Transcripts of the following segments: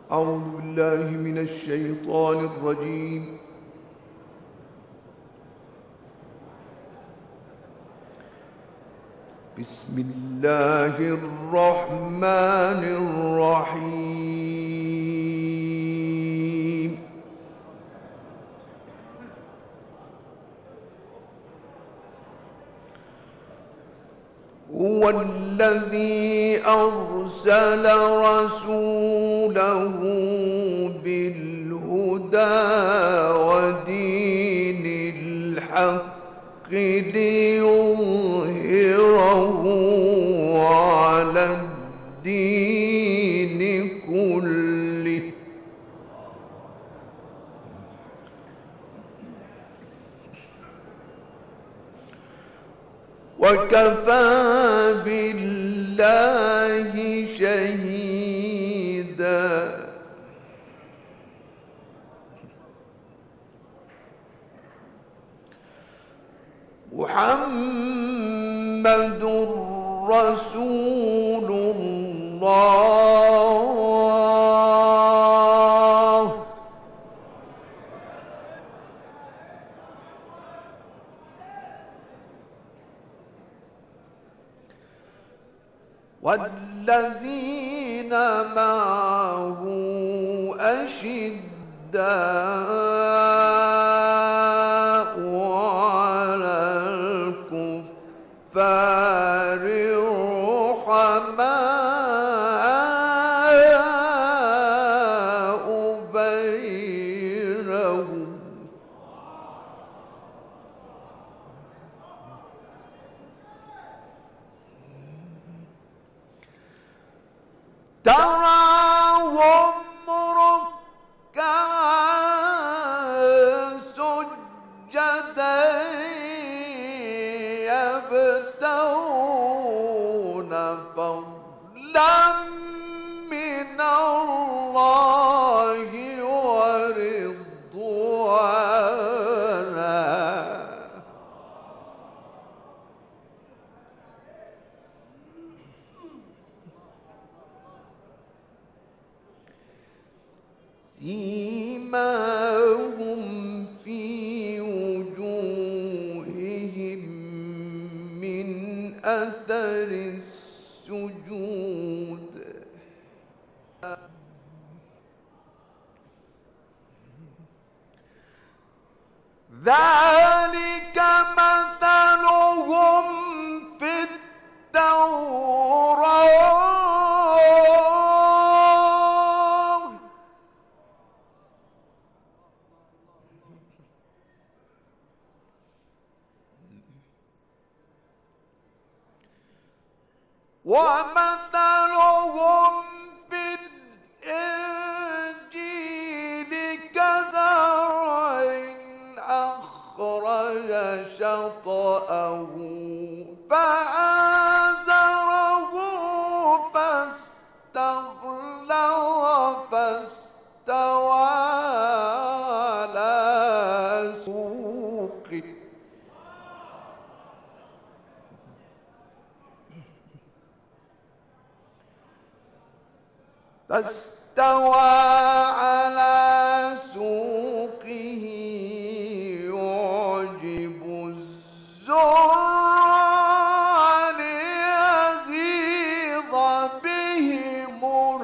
أعوذ بالله من الشيطان الرجيم. بسم الله الرحمن الرحيم. هو الذي أرسل رسوله بالهدى ودين الحق ليظهره على الدين كله وكفى بالله شهيدا. محمد رسول الله والذين معه أشداء على الكفار رحماء بينهم تراهم ركعا سجدا يبتغون فضلا من الله ورضوانا سيماهم في وجوههم من أثر السجود ذلك مثلهم في التوراة ومثلهم في الإنجيل كزرع أخرج شطأه فآزره فاستغلظ فاستوى على سوقه يعجب الزرع ليغيظ بهم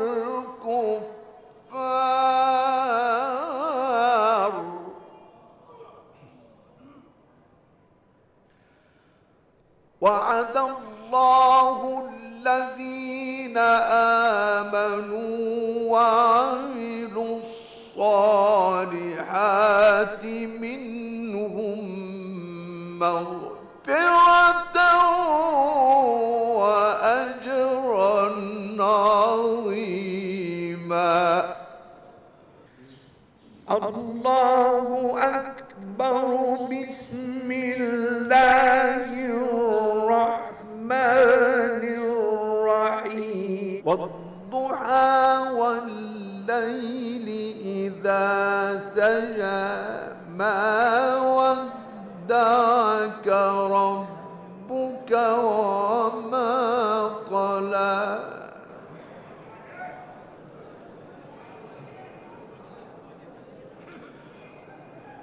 الكفار وعد الله الذين آمنوا وعملوا الصالحات منهم مغفرة وأجرا عظيما. الله أكبر. بسم الله الرحمن الرحيم. والضحى والليل إذا سجى ما ودعك ربك وما قلى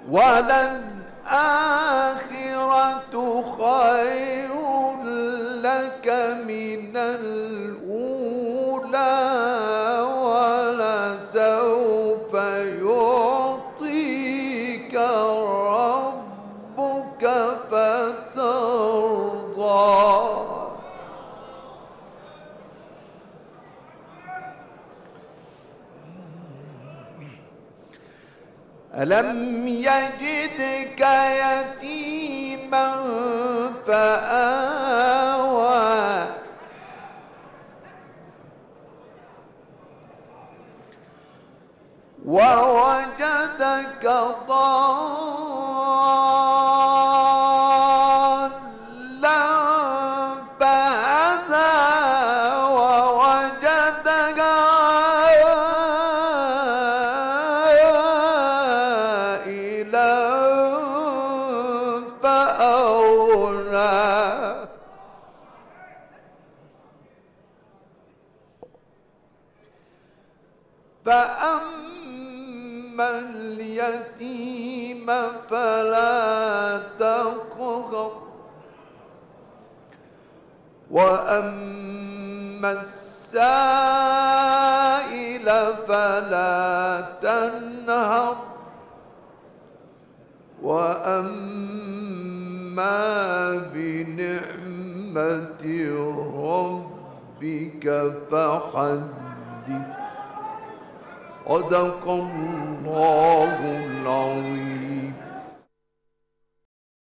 وللآخرة خير لك من الأولى ولسوف يعطيك ربك فترضى. ألم يجدك يتيما فآوى ووجدك ضالا فهدى ووجدك عائلا فأغنى. فأما اليتيم فلا تقهر وأما السائل فلا تنهر وأما بنعمة ربك فحدث. صدق الله العظيم.